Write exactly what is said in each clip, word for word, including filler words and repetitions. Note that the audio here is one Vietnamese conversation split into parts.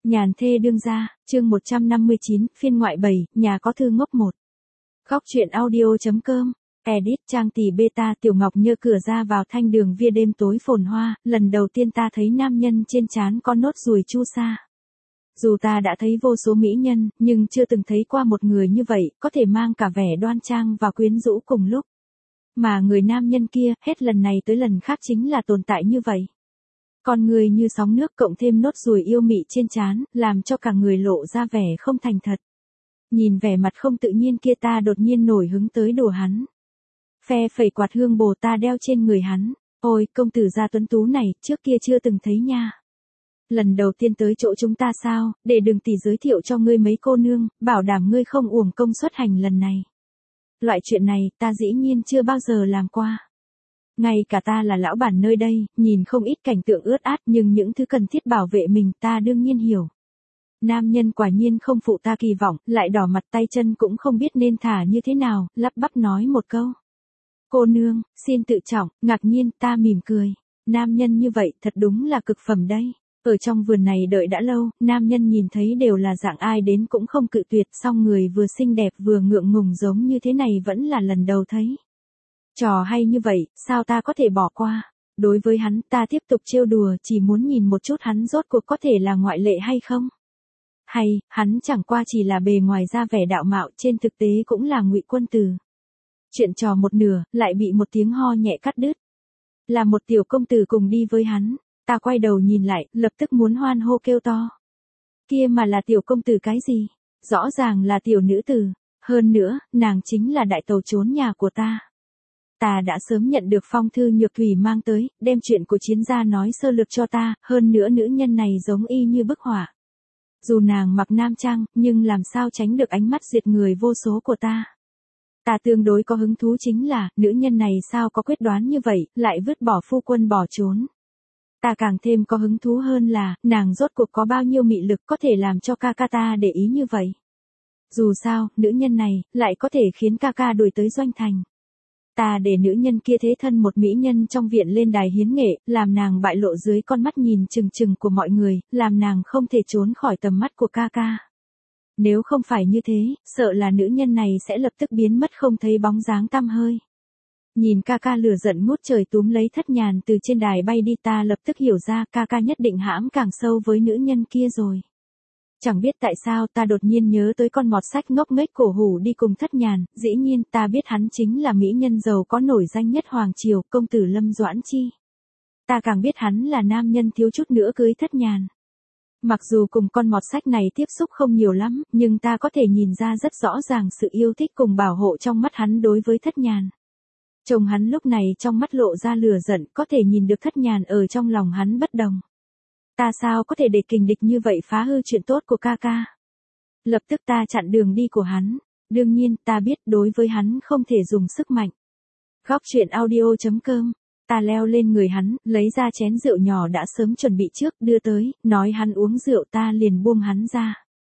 Nhàn thê đương gia, chương một trăm năm mươi chín, phiên ngoại bảy, nhà có thư ngốc một. Góc truyện audio.com, edit trang tỷ beta. Tiểu Ngọc nhơ cửa ra vào thanh đường via đêm tối phồn hoa, lần đầu tiên ta thấy nam nhân trên trán có nốt ruồi chu sa. Dù ta đã thấy vô số mỹ nhân, nhưng chưa từng thấy qua một người như vậy, có thể mang cả vẻ đoan trang và quyến rũ cùng lúc. Mà người nam nhân kia, hết lần này tới lần khác chính là tồn tại như vậy. Con người như sóng nước cộng thêm nốt ruồi yêu mị trên trán, làm cho cả người lộ ra vẻ không thành thật. Nhìn vẻ mặt không tự nhiên kia ta đột nhiên nổi hứng tới đùa hắn. Phe phẩy quạt hương bồ ta đeo trên người hắn. Ôi, công tử gia tuấn tú này, trước kia chưa từng thấy nha. Lần đầu tiên tới chỗ chúng ta sao, để đừng tỷ giới thiệu cho ngươi mấy cô nương, bảo đảm ngươi không uổng công xuất hành lần này. Loại chuyện này, ta dĩ nhiên chưa bao giờ làm qua. Ngay cả ta là lão bản nơi đây, nhìn không ít cảnh tượng ướt át nhưng những thứ cần thiết bảo vệ mình ta đương nhiên hiểu. Nam nhân quả nhiên không phụ ta kỳ vọng, lại đỏ mặt tay chân cũng không biết nên thả như thế nào, lắp bắp nói một câu. Cô nương, xin tự trọng, ngạc nhiên ta mỉm cười. Nam nhân như vậy thật đúng là cực phẩm đấy. Ở trong vườn này đợi đã lâu, nam nhân nhìn thấy đều là dạng ai đến cũng không cự tuyệt, song người vừa xinh đẹp vừa ngượng ngùng giống như thế này vẫn là lần đầu thấy. Trò hay như vậy, sao ta có thể bỏ qua? Đối với hắn, ta tiếp tục trêu đùa, chỉ muốn nhìn một chút hắn rốt cuộc có thể là ngoại lệ hay không? Hay, hắn chẳng qua chỉ là bề ngoài ra vẻ đạo mạo, trên thực tế cũng là ngụy quân tử. Chuyện trò một nửa, lại bị một tiếng ho nhẹ cắt đứt. Là một tiểu công tử cùng đi với hắn, ta quay đầu nhìn lại, lập tức muốn hoan hô kêu to. Kia mà là tiểu công tử cái gì? Rõ ràng là tiểu nữ tử, hơn nữa, nàng chính là đại tàu trốn nhà của ta. Ta đã sớm nhận được phong thư Nhược Thủy mang tới, đem chuyện của chiến gia nói sơ lược cho ta, hơn nữa nữ nhân này giống y như bức họa. Dù nàng mặc nam trang, nhưng làm sao tránh được ánh mắt diệt người vô số của ta. Ta tương đối có hứng thú chính là, nữ nhân này sao có quyết đoán như vậy, lại vứt bỏ phu quân bỏ trốn. Ta càng thêm có hứng thú hơn là, nàng rốt cuộc có bao nhiêu mị lực có thể làm cho ca ca ta để ý như vậy. Dù sao, nữ nhân này, lại có thể khiến ca ca đuổi tới doanh thành. Ta để nữ nhân kia thế thân một mỹ nhân trong viện lên đài hiến nghệ, làm nàng bại lộ dưới con mắt nhìn chừng chừng của mọi người, làm nàng không thể trốn khỏi tầm mắt của ca ca. Nếu không phải như thế, sợ là nữ nhân này sẽ lập tức biến mất không thấy bóng dáng tăm hơi. Nhìn ca ca lửa giận ngút trời túm lấy Thất Nhàn từ trên đài bay đi, ta lập tức hiểu ra ca ca nhất định hãm càng sâu với nữ nhân kia rồi. Chẳng biết tại sao ta đột nhiên nhớ tới con mọt sách ngốc nghếch cổ hủ đi cùng Thất Nhàn, dĩ nhiên ta biết hắn chính là mỹ nhân giàu có nổi danh nhất Hoàng Triều, công tử Lâm Doãn Chi. Ta càng biết hắn là nam nhân thiếu chút nữa cưới Thất Nhàn. Mặc dù cùng con mọt sách này tiếp xúc không nhiều lắm, nhưng ta có thể nhìn ra rất rõ ràng sự yêu thích cùng bảo hộ trong mắt hắn đối với Thất Nhàn. Chồng hắn lúc này trong mắt lộ ra lửa giận, có thể nhìn được Thất Nhàn ở trong lòng hắn bất đồng. Ta sao có thể để kình địch như vậy phá hư chuyện tốt của ca ca. Lập tức ta chặn đường đi của hắn. Đương nhiên ta biết đối với hắn không thể dùng sức mạnh. Góc truyện audio.com. Ta leo lên người hắn, lấy ra chén rượu nhỏ đã sớm chuẩn bị trước, đưa tới, nói hắn uống rượu, ta liền buông hắn ra.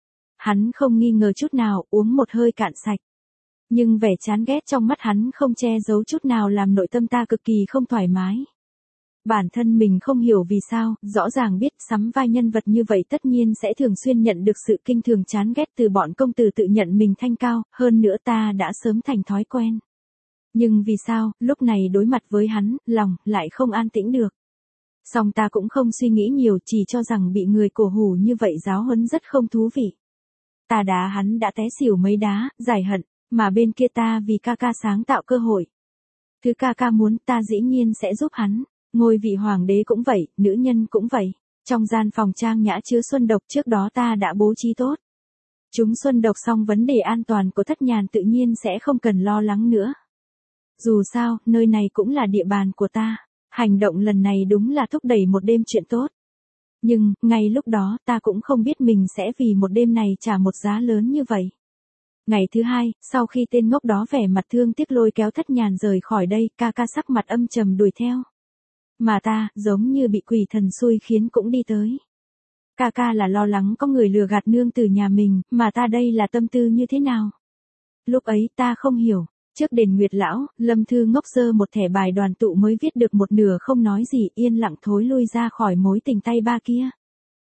Hắn không nghi ngờ chút nào, uống một hơi cạn sạch. Nhưng vẻ chán ghét trong mắt hắn không che giấu chút nào làm nội tâm ta cực kỳ không thoải mái. Bản thân mình không hiểu vì sao, rõ ràng biết sắm vai nhân vật như vậy tất nhiên sẽ thường xuyên nhận được sự kinh thường chán ghét từ bọn công tử tự nhận mình thanh cao, hơn nữa ta đã sớm thành thói quen. Nhưng vì sao, lúc này đối mặt với hắn, lòng lại không an tĩnh được. Song ta cũng không suy nghĩ nhiều, chỉ cho rằng bị người cổ hủ như vậy giáo huấn rất không thú vị. Ta đá hắn đã té xỉu mấy đá, giải hận, mà bên kia ta vì ca ca sáng tạo cơ hội. Thứ ca ca muốn ta dĩ nhiên sẽ giúp hắn. Ngôi vị hoàng đế cũng vậy, nữ nhân cũng vậy. Trong gian phòng trang nhã chứa xuân độc trước đó ta đã bố trí tốt. Chúng xuân độc xong vấn đề an toàn của Thất Nhàn tự nhiên sẽ không cần lo lắng nữa. Dù sao, nơi này cũng là địa bàn của ta. Hành động lần này đúng là thúc đẩy một đêm chuyện tốt. Nhưng, ngay lúc đó ta cũng không biết mình sẽ vì một đêm này trả một giá lớn như vậy. Ngày thứ hai, sau khi tên ngốc đó vẻ mặt thương tiếc lôi kéo Thất Nhàn rời khỏi đây, ca ca sắc mặt âm trầm đuổi theo. Mà ta, giống như bị quỷ thần xui khiến cũng đi tới. Ca ca là lo lắng có người lừa gạt nương từ nhà mình, mà ta đây là tâm tư như thế nào? Lúc ấy ta không hiểu, trước đền Nguyệt Lão, Lâm Thư ngốc giơ một thẻ bài đoàn tụ mới viết được một nửa không nói gì, yên lặng thối lui ra khỏi mối tình tay ba kia.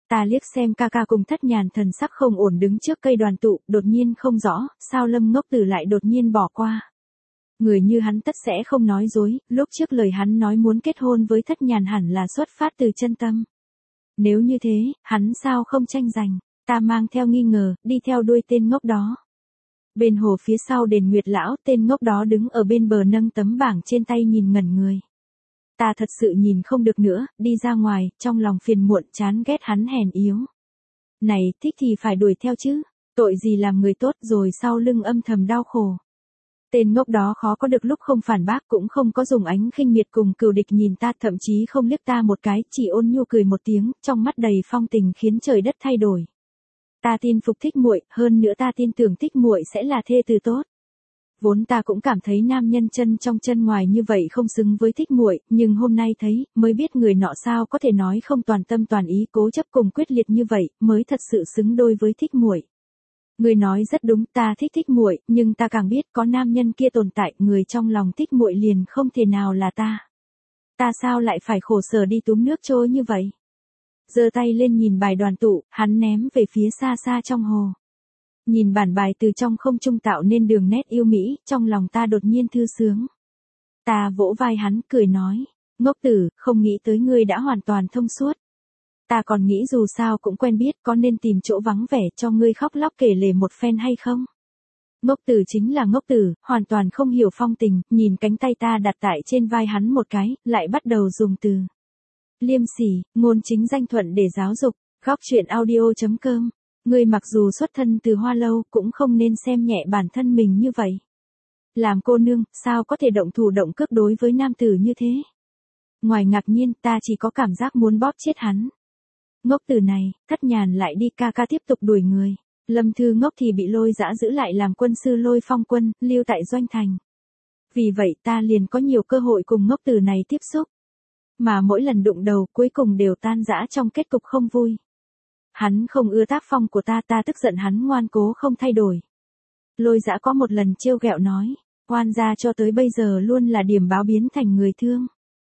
Ta liếc xem ca ca cùng Thất Nhàn thần sắc không ổn đứng trước cây đoàn tụ, đột nhiên không rõ, sao Lâm Ngốc Tử lại đột nhiên bỏ qua. Người như hắn tất sẽ không nói dối, lúc trước lời hắn nói muốn kết hôn với Thất Nhàn hẳn là xuất phát từ chân tâm. Nếu như thế, hắn sao không tranh giành, ta mang theo nghi ngờ, đi theo đuôi tên ngốc đó. Bên hồ phía sau đền Nguyệt Lão, tên ngốc đó đứng ở bên bờ nâng tấm bảng trên tay nhìn ngẩn người. Ta thật sự nhìn không được nữa, đi ra ngoài, trong lòng phiền muộn chán ghét hắn hèn yếu. Này, thích thì phải đuổi theo chứ, tội gì làm người tốt rồi sau lưng âm thầm đau khổ. Tên ngốc đó khó có được lúc không phản bác cũng không có dùng ánh khinh miệt cùng cừu địch nhìn ta, thậm chí không liếc ta một cái, chỉ ôn nhu cười một tiếng, trong mắt đầy phong tình khiến trời đất thay đổi. Ta tin phục Thích muội, hơn nữa ta tin tưởng Thích muội sẽ là thê tử tốt. Vốn ta cũng cảm thấy nam nhân chân trong chân ngoài như vậy không xứng với Thích muội, nhưng hôm nay thấy, mới biết người nọ sao có thể nói không toàn tâm toàn ý, cố chấp cùng quyết liệt như vậy, mới thật sự xứng đôi với Thích muội. Người nói rất đúng, ta thích Thích muội, nhưng ta càng biết có nam nhân kia tồn tại, người trong lòng Thích muội liền không thể nào là ta. Ta sao lại phải khổ sở đi túm nước trôi như vậy? Giơ tay lên nhìn bài đoàn tụ, hắn ném về phía xa xa trong hồ. Nhìn bản bài từ trong không trung tạo nên đường nét yêu mỹ, trong lòng ta đột nhiên thư sướng. Ta vỗ vai hắn, cười nói, ngốc tử, không nghĩ tới ngươi đã hoàn toàn thông suốt. Ta còn nghĩ dù sao cũng quen biết, có nên tìm chỗ vắng vẻ cho ngươi khóc lóc kể lể một phen hay không? Ngốc tử chính là ngốc tử, hoàn toàn không hiểu phong tình, nhìn cánh tay ta đặt tại trên vai hắn một cái, lại bắt đầu dùng từ liêm sỉ, ngôn chính danh thuận để giáo dục. Góc truyện audio chấm com. Ngươi mặc dù xuất thân từ Hoa Lâu, cũng không nên xem nhẹ bản thân mình như vậy. Làm cô nương, sao có thể động thủ động cước đối với nam tử như thế? Ngoài ngạc nhiên, ta chỉ có cảm giác muốn bóp chết hắn. Ngốc tử này, Thất Nhàn lại đi, ca ca tiếp tục đuổi người. Lâm Thư Ngốc thì bị Lôi Dã giữ lại làm quân sư Lôi Phong quân, lưu tại doanh thành. Vì vậy ta liền có nhiều cơ hội cùng ngốc tử này tiếp xúc. Mà mỗi lần đụng đầu cuối cùng đều tan rã trong kết cục không vui. Hắn không ưa tác phong của ta, ta tức giận hắn ngoan cố không thay đổi. Lôi Dã có một lần trêu ghẹo nói, oan gia cho tới bây giờ luôn là điểm báo biến thành người thương.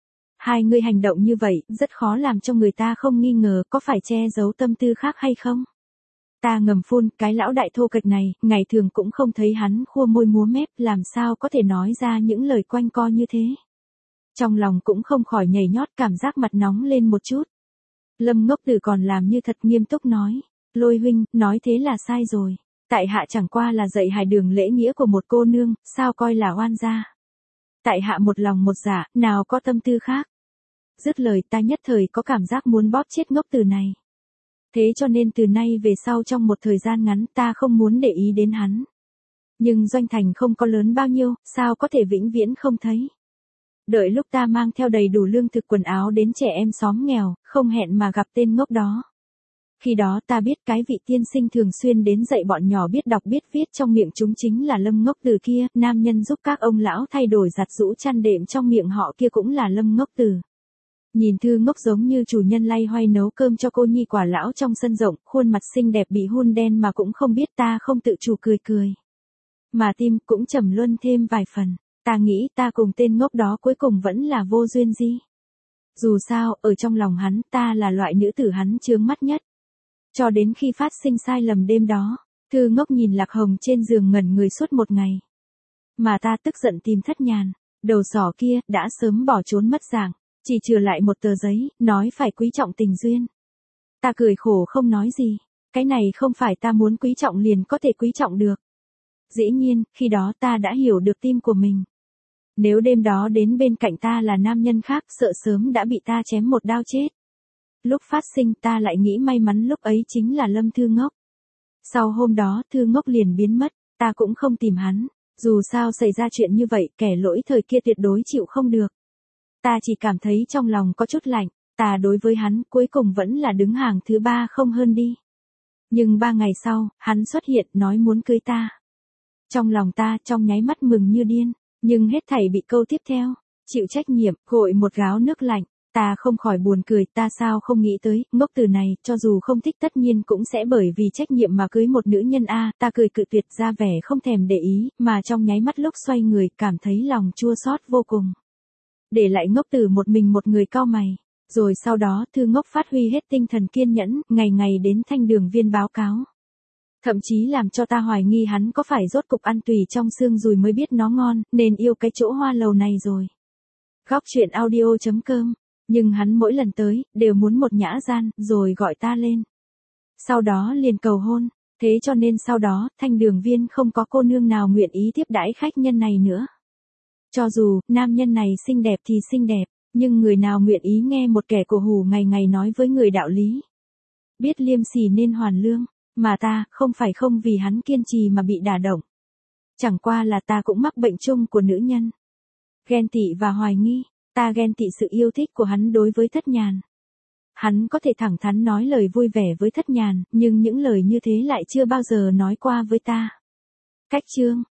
Hai người hành động như vậy, rất khó làm cho người ta không nghi ngờ có phải che giấu tâm tư khác hay không. Ta ngầm phun, cái lão đại thô kệch này, ngày thường cũng không thấy hắn khua môi múa mép, làm sao có thể nói ra những lời quanh co như thế. Trong lòng cũng không khỏi nhảy nhót, cảm giác mặt nóng lên một chút. Lâm Ngốc Tử còn làm như thật nghiêm túc nói, Lôi huynh, nói thế là sai rồi. Tại hạ chẳng qua là dạy hài đường lễ nghĩa của một cô nương, sao coi là oan gia. Tại hạ một lòng một dạ, nào có tâm tư khác. Dứt lời ta nhất thời có cảm giác muốn bóp chết Ngốc Tử này. Thế cho nên từ nay về sau trong một thời gian ngắn ta không muốn để ý đến hắn. Nhưng doanh thành không có lớn bao nhiêu, sao có thể vĩnh viễn không thấy. Đợi lúc ta mang theo đầy đủ lương thực quần áo đến trẻ em xóm nghèo, không hẹn mà gặp tên ngốc đó. Khi đó ta biết cái vị tiên sinh thường xuyên đến dạy bọn nhỏ biết đọc biết viết trong miệng chúng chính là Lâm Ngốc Tử kia, nam nhân giúp các ông lão thay đổi giặt giũ chăn đệm trong miệng họ kia cũng là Lâm Ngốc Tử. Nhìn Thư Ngốc giống như chủ nhân lay hoay nấu cơm cho cô nhi quả lão trong sân rộng, khuôn mặt xinh đẹp bị hun đen mà cũng không biết, ta không tự chủ cười cười. Mà tim cũng trầm luân thêm vài phần, ta nghĩ ta cùng tên ngốc đó cuối cùng vẫn là vô duyên gì. Dù sao, ở trong lòng hắn, ta là loại nữ tử hắn chướng mắt nhất. Cho đến khi phát sinh sai lầm đêm đó, Thư Ngốc nhìn Lạc Hồng trên giường ngẩn người suốt một ngày. Mà ta tức giận tìm Thất Nhàn, đầu sỏ kia, đã sớm bỏ trốn mất dạng. Chỉ trừ lại một tờ giấy, nói phải quý trọng tình duyên. Ta cười khổ không nói gì, cái này không phải ta muốn quý trọng liền có thể quý trọng được. Dĩ nhiên, khi đó ta đã hiểu được tim của mình. Nếu đêm đó đến bên cạnh ta là nam nhân khác, sợ sớm đã bị ta chém một đao chết. Lúc phát sinh ta lại nghĩ may mắn lúc ấy chính là Lâm Thư Ngốc. Sau hôm đó Thư Ngốc liền biến mất, ta cũng không tìm hắn. Dù sao xảy ra chuyện như vậy, kẻ lỗi thời kia tuyệt đối chịu không được. Ta chỉ cảm thấy trong lòng có chút lạnh, ta đối với hắn cuối cùng vẫn là đứng hàng thứ ba không hơn đi. Nhưng ba ngày sau, hắn xuất hiện nói muốn cưới ta. Trong lòng ta trong nháy mắt mừng như điên, nhưng hết thảy bị câu tiếp theo, chịu trách nhiệm, gội một gáo nước lạnh, ta không khỏi buồn cười, ta sao không nghĩ tới, Ngốc Tử này, cho dù không thích tất nhiên cũng sẽ bởi vì trách nhiệm mà cưới một nữ nhân a, ta cười cự tuyệt ra vẻ không thèm để ý, mà trong nháy mắt lúc xoay người, cảm thấy lòng chua xót vô cùng. Để lại Ngốc Tử một mình một người cau mày. Rồi sau đó Thư Ngốc phát huy hết tinh thần kiên nhẫn, ngày ngày đến Thanh Đường Viên báo cáo. Thậm chí làm cho ta hoài nghi hắn có phải rốt cục ăn tùy trong xương rồi mới biết nó ngon, nên yêu cái chỗ hoa lầu này rồi. Góc truyện audio chấm com. Nhưng hắn mỗi lần tới, đều muốn một nhã gian, rồi gọi ta lên. Sau đó liền cầu hôn, thế cho nên sau đó, Thanh Đường Viên không có cô nương nào nguyện ý tiếp đãi khách nhân này nữa. Cho dù, nam nhân này xinh đẹp thì xinh đẹp, nhưng người nào nguyện ý nghe một kẻ cổ hủ ngày ngày nói với người đạo lý. Biết liêm sỉ nên hoàn lương, mà ta, không phải không vì hắn kiên trì mà bị đả động. Chẳng qua là ta cũng mắc bệnh chung của nữ nhân. Ghen tị và hoài nghi, ta ghen tị sự yêu thích của hắn đối với Thất Nhàn. Hắn có thể thẳng thắn nói lời vui vẻ với Thất Nhàn, nhưng những lời như thế lại chưa bao giờ nói qua với ta. Cách chương